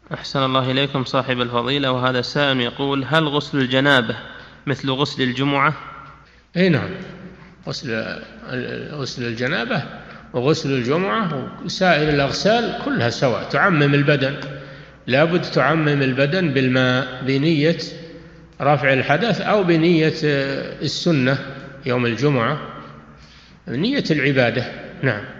أحسن الله إليكم صاحب الفضيلة، وهذا سائل يقول: هل غسل الجنابة مثل غسل الجمعة؟ أي نعم، غسل الجنابة وغسل الجمعة وسائر الأغسال كلها سواء، تعمم البدن، لابد تعمم البدن بالماء بنية رفع الحدث أو بنية السنة يوم الجمعة، نية العبادة. نعم.